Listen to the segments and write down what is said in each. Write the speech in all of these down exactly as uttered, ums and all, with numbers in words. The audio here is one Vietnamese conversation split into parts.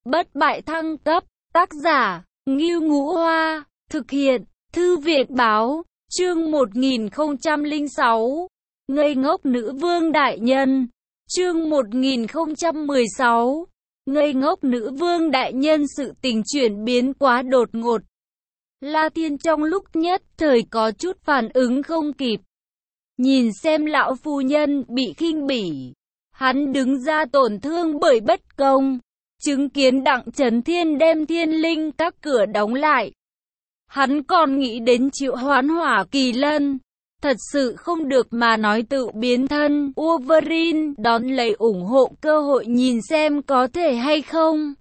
Bất bại thăng cấp, tác giả, Ngưu Ngũ Hoa, thực hiện, Thư viện Báo, chương một nghìn không trăm lẻ sáu, ngây ngốc nữ vương đại nhân, chương một nghìn không trăm mười sáu, ngây ngốc nữ vương đại nhân. Sự tình chuyển biến quá đột ngột. La Thiên trong lúc nhất thời có chút phản ứng không kịp. Nhìn xem lão phu nhân bị khinh bỉ, hắn đứng ra tổn thương bởi bất công, chứng kiến Đặng Chấn Thiên đem thiên linh các cửa đóng lại. Hắn còn nghĩ đến triệu hoán hỏa kỳ lân, thật sự không được mà nói tự biến thân. Wolverine đón lấy ủng hộ cơ hội nhìn xem có thể hay không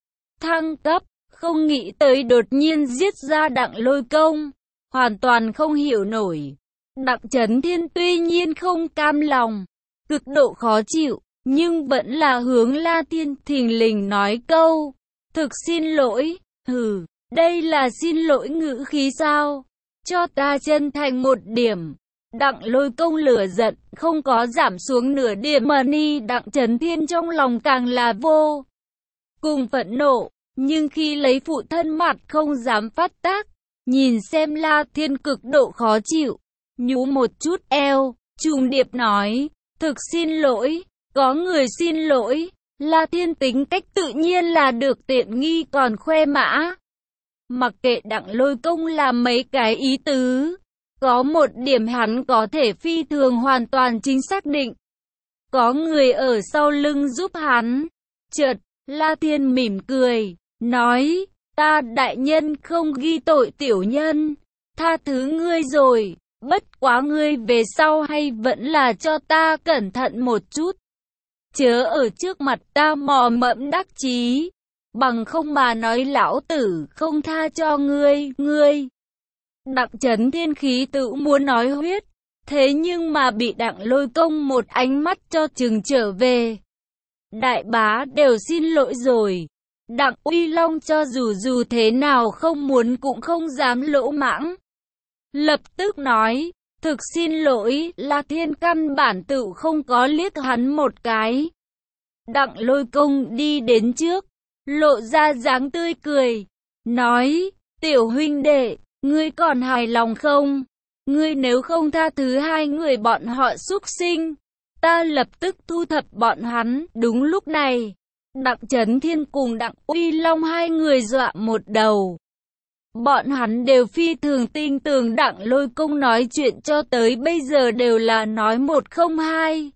thăng cấp, không nghĩ tới đột nhiên giết ra Đặng Lôi Công, hoàn toàn không hiểu nổi. Đặng Chấn Thiên tuy nhiên không cam lòng, cực độ khó chịu, nhưng vẫn là hướng La Thiên thình lình nói câu, thực xin lỗi. Hừ, đây là xin lỗi ngữ khí sao? Cho ta chân thành một điểm. Đặng Lôi Công lửa giận không có giảm xuống nửa điểm. Mani Đặng Chấn Thiên trong lòng càng là vô cùng phẫn nộ, nhưng khi lấy phụ thân mặt không dám phát tác. Nhìn xem La Thiên cực độ khó chịu, nhú một chút eo, trùng điệp nói, thực xin lỗi. Có người xin lỗi. La Thiên tính cách tự nhiên là được tiện nghi còn khoe mã. Mặc kệ Đặng Lôi Công làm mấy cái ý tứ, có một điểm hắn có thể phi thường hoàn toàn chính xác định. Có người ở sau lưng giúp hắn. Chợt, La Thiên mỉm cười, nói, ta đại nhân không ghi tội tiểu nhân, tha thứ ngươi rồi, bất quá ngươi về sau hay vẫn là cho ta cẩn thận một chút. Chớ ở trước mặt ta mò mẫm đắc chí, bằng không mà nói lão tử không tha cho ngươi, ngươi. Đặng Chấn Thiên khí tự muốn nói huyết, thế nhưng mà bị Đặng Lôi Công một ánh mắt cho chừng trở về. Đại bá đều xin lỗi rồi. Đặng Uy Long cho dù dù thế nào không muốn cũng không dám lỗ mãng. Lập tức nói, thực xin lỗi. La Thiên căn bản tự không có liếc hắn một cái. Đặng Lôi Công đi đến trước, lộ ra dáng tươi cười, nói, tiểu huynh đệ, ngươi còn hài lòng không? Ngươi nếu không tha thứ hai người bọn họ xúc sinh, ta lập tức thu thập bọn hắn. Đúng lúc này, Đặng Chấn Thiên cùng Đặng Uy Long hai người dọa một đầu. Bọn hắn đều phi thường tin tưởng Đặng Lôi Công nói chuyện cho tới bây giờ đều là nói một không hai.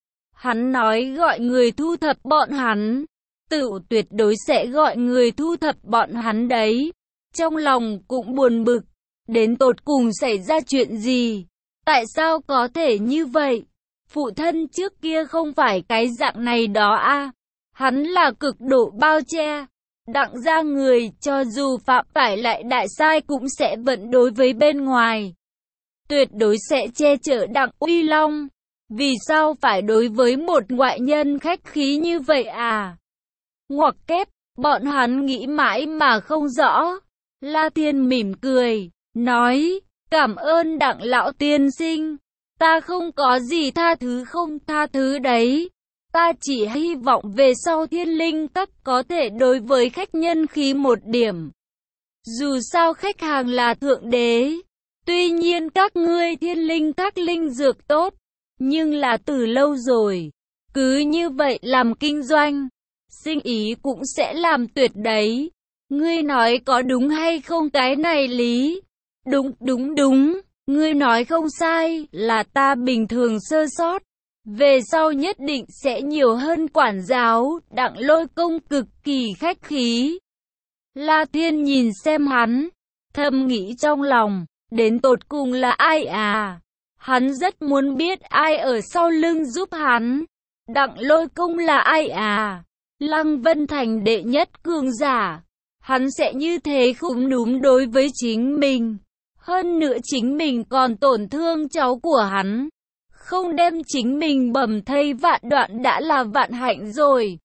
Hắn nói gọi người thu thập bọn hắn, tự tuyệt đối sẽ gọi người thu thập bọn hắn đấy. Trong lòng cũng buồn bực, đến tột cùng xảy ra chuyện gì? Tại sao có thể như vậy? Phụ thân trước kia không phải cái dạng này đó à? Hắn là cực độ bao che. Đặng gia người cho dù phạm phải lại đại sai cũng sẽ vẫn đối với bên ngoài. Tuyệt đối sẽ che chở Đặng Uy Long. Vì sao phải đối với một ngoại nhân khách khí như vậy à? Ngoặc kép, bọn hắn nghĩ mãi mà không rõ. La Thiên mỉm cười, nói, cảm ơn Đặng lão tiên sinh. Ta không có gì tha thứ không tha thứ đấy. Ta chỉ hy vọng về sau thiên linh các có thể đối với khách nhân khí một điểm. Dù sao khách hàng là thượng đế. Tuy nhiên các ngươi thiên linh các linh dược tốt, nhưng là từ lâu rồi. Cứ như vậy làm kinh doanh, sinh ý cũng sẽ làm tuyệt đấy. Ngươi nói có đúng hay không cái này lý? Đúng, đúng, đúng. Ngươi nói không sai, là ta bình thường sơ sót. Về sau nhất định sẽ nhiều hơn quản giáo. Đặng Lôi Công cực kỳ khách khí. La Thiên nhìn xem hắn, thầm nghĩ trong lòng, đến tột cùng là ai à? Hắn rất muốn biết ai ở sau lưng giúp hắn. Đặng Lôi Công là ai à? Lăng Vân Thành đệ nhất cường giả. Hắn sẽ như thế khúm núm đối với chính mình. Hơn nữa chính mình còn tổn thương cháu của hắn. Không đem chính mình bầm thây vạn đoạn đã là vạn hạnh rồi.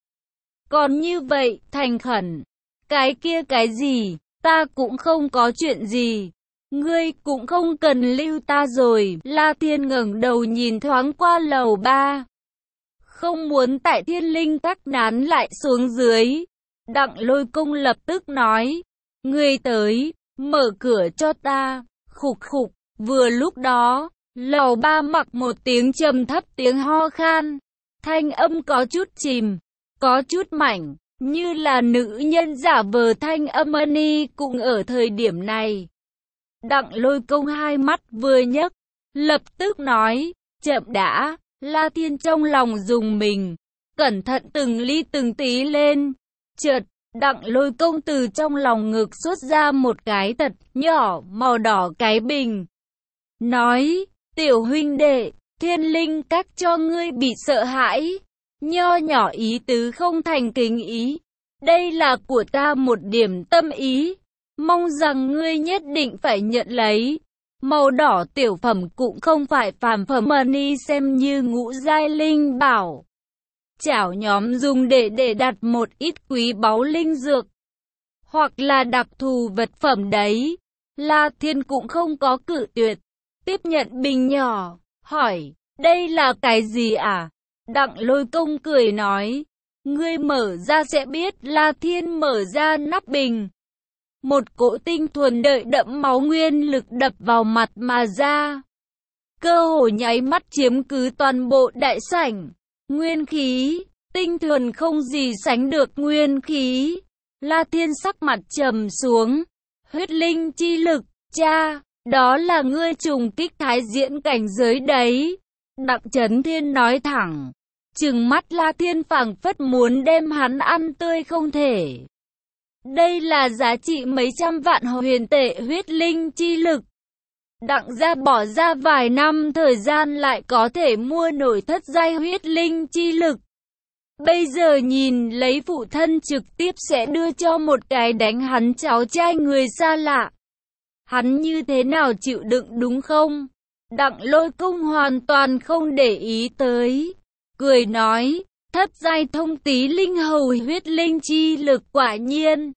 Còn như vậy, thành khẩn. Cái kia cái gì, ta cũng không có chuyện gì. Ngươi cũng không cần lưu ta rồi. La Thiên ngẩng đầu nhìn thoáng qua lầu ba. Không muốn tại thiên linh các nán lại xuống dưới. Đặng Lôi Công lập tức nói, ngươi tới, mở cửa cho ta, khục khục, vừa lúc đó, lầu ba mặc một tiếng trầm thấp tiếng ho khan, thanh âm có chút chìm, có chút mảnh, như là nữ nhân giả vờ thanh âm Ani cũng ở thời điểm này. Đặng Lôi Công hai mắt vừa nhấc, lập tức nói, chậm đã, La Thiên trong lòng rùng mình, cẩn thận từng ly từng tí lên. Chợt, Đặng Lôi Công từ trong lòng ngực xuất ra một cái thật nhỏ màu đỏ cái bình. Nói, tiểu huynh đệ, Thiên Linh Các cho ngươi bị sợ hãi. Nho nhỏ ý tứ không thành kính ý. Đây là của ta một điểm tâm ý. Mong rằng ngươi nhất định phải nhận lấy. Màu đỏ tiểu phẩm cũng không phải phàm phẩm Ani xem như ngũ giai linh bảo. Chảo nhóm dùng để để đặt một ít quý báu linh dược. Hoặc là đặc thù vật phẩm đấy. La Thiên cũng không có cự tuyệt. Tiếp nhận bình nhỏ, hỏi, đây là cái gì à? Đặng Lôi Công cười nói, ngươi mở ra sẽ biết. La Thiên mở ra nắp bình. Một cỗ tinh thuần đợi đậm máu nguyên lực đập vào mặt mà ra. Cơ hồ nháy mắt chiếm cứ toàn bộ đại sảnh. Nguyên khí, tinh thuần không gì sánh được nguyên khí. La Thiên sắc mặt trầm xuống. Huyết linh chi lực, cha, đó là ngươi trùng kích thái diễn cảnh giới đấy. Đặng Chấn Thiên nói thẳng. Trừng mắt La Thiên phảng phất muốn đem hắn ăn tươi không thể. Đây là giá trị mấy trăm vạn huyền tệ huyết linh chi lực. Đặng gia bỏ ra vài năm thời gian lại có thể mua nổi thất giai huyết linh chi lực. Bây giờ nhìn lấy phụ thân trực tiếp sẽ đưa cho một cái đánh hắn cháu trai người xa lạ. Hắn như thế nào chịu đựng đúng không? Đặng Lôi Công hoàn toàn không để ý tới. Cười nói, thất giai thông tí linh hầu huyết linh chi lực quả nhiên.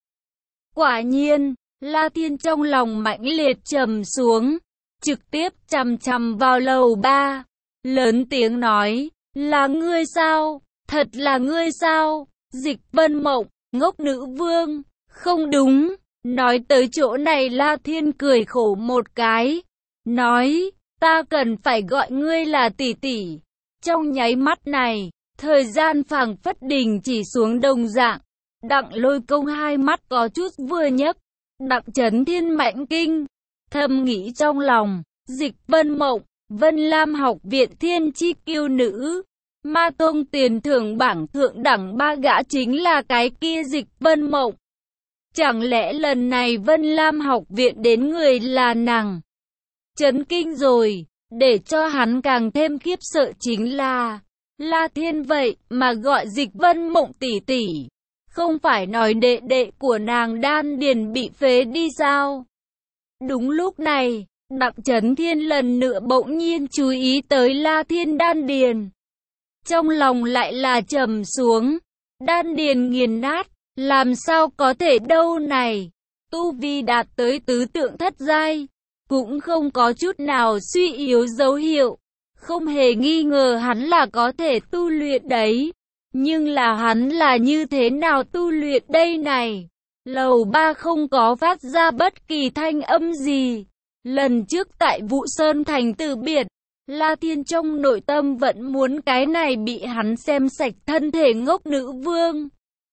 Quả nhiên, La Thiên trong lòng mãnh liệt trầm xuống, trực tiếp chằm chằm vào lầu ba, lớn tiếng nói, là ngươi sao, thật là ngươi sao, Dịch Vân Mộng, ngốc nữ vương, không đúng, nói tới chỗ này La Thiên cười khổ một cái, nói, ta cần phải gọi ngươi là tỷ tỷ, trong nháy mắt này, thời gian phảng phất đình chỉ xuống đồng dạng. Đặng Lôi Công hai mắt có chút vừa nhấc, Đặng Chấn Thiên mãnh kinh, thầm nghĩ trong lòng, Dịch Vân Mộng, Vân Lam học viện thiên chi kiêu nữ, Ma Tông tiền thưởng bảng thượng đẳng ba gã chính là cái kia Dịch Vân Mộng. Chẳng lẽ lần này Vân Lam học viện đến người là nàng? Chấn kinh rồi, để cho hắn càng thêm khiếp sợ chính là, La Thiên vậy mà gọi Dịch Vân Mộng tỷ tỷ. Không phải nói đệ đệ của nàng đan điền bị phế đi sao? Đúng lúc này, Đặng Chấn Thiên lần nữa bỗng nhiên chú ý tới La Thiên đan điền. Trong lòng lại là trầm xuống, đan điền nghiền nát, làm sao có thể đâu này? Tu vi đạt tới tứ tượng thất giai, cũng không có chút nào suy yếu dấu hiệu, không hề nghi ngờ hắn là có thể tu luyện đấy. Nhưng là hắn là như thế nào tu luyện đây này? Lầu ba không có phát ra bất kỳ thanh âm gì. Lần trước tại Vụ Sơn Thành từ biệt, La Thiên trong nội tâm vẫn muốn cái này bị hắn xem sạch thân thể ngốc nữ vương.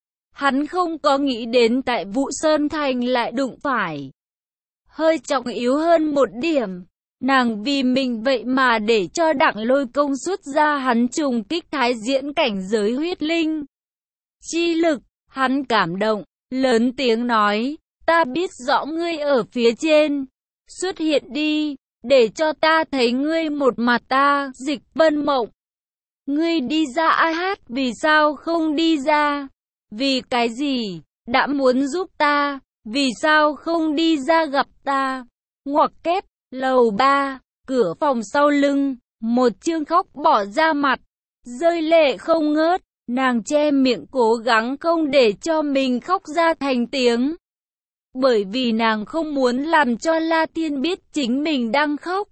Hắn không có nghĩ đến tại Vụ Sơn Thành lại đụng phải. Hơi trọng yếu hơn một điểm. Nàng vì mình vậy mà để cho Đặng Lôi Công xuất ra hắn trùng kích thái diễn cảnh giới huyết linh chi lực, hắn cảm động, lớn tiếng nói, ta biết rõ ngươi ở phía trên, xuất hiện đi, để cho ta thấy ngươi một mặt ta, Dịch Vân Mộng. Ngươi đi ra ai hát, vì sao không đi ra? Vì cái gì? Đã muốn giúp ta, vì sao không đi ra gặp ta? Ngoặc kép. Lầu ba, cửa phòng sau lưng, một chương khóc bỏ ra mặt, rơi lệ không ngớt, nàng che miệng cố gắng không để cho mình khóc ra thành tiếng. Bởi vì nàng không muốn làm cho La Thiên biết chính mình đang khóc.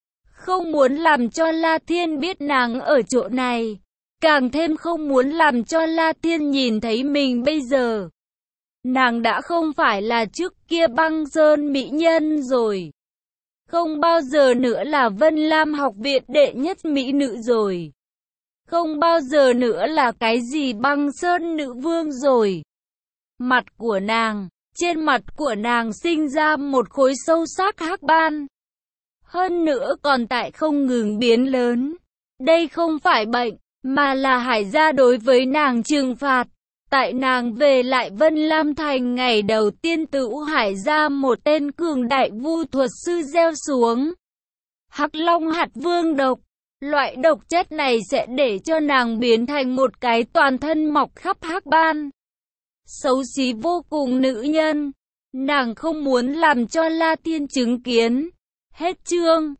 Không muốn làm cho La Thiên biết nàng ở chỗ này. Càng thêm không muốn làm cho La Thiên nhìn thấy mình bây giờ. Nàng đã không phải là trước kia băng sơn mỹ nhân rồi. Không bao giờ nữa là Vân Lam học viện đệ nhất mỹ nữ rồi. Không bao giờ nữa là cái gì băng sơn nữ vương rồi. Mặt của nàng, trên mặt của nàng sinh ra một khối sâu sắc hắc ban. Hơn nữa còn tại không ngừng biến lớn. Đây không phải bệnh, mà là Hải gia đối với nàng trừng phạt. Tại nàng về lại Vân Lam Thành ngày đầu tiên tự Hải gia một tên cường đại vu thuật sư gieo xuống Hắc Long hạt vương độc. Loại độc chất này sẽ để cho nàng biến thành một cái toàn thân mọc khắp hắc ban. Xấu xí vô cùng nữ nhân. Nàng không muốn làm cho La Tiên chứng kiến. Hết chương.